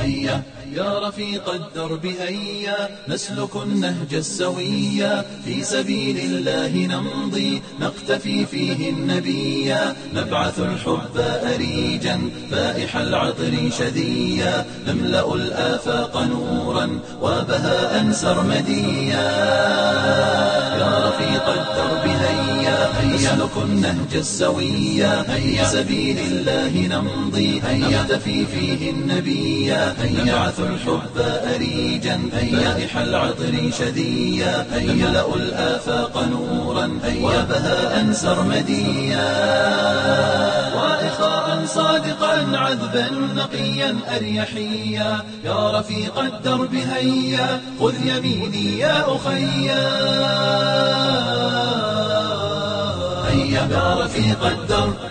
هيا يا رفيق الدرب هيا نسلك النهج السويا في سبيل الله نمضي نقتفي فيه النبيا نبعث الحب أريجا فائح العطر شذيا نملأ الآفاق نورا وبهاء سرمديا يا رفيق الدرب هيا نسلك النهج السويا في سبيل الله نمضي نقتفي فيه النبيا نبعث الحب أريجا فائح العطر شذيا نملأ الآفاق نورا وبهاء سرمديا وإخاء صادقا عذبا نقيا أريحيا يا رفيق الدرب هيا خذ يميني يا أخيا هيا يا رفيق الدرب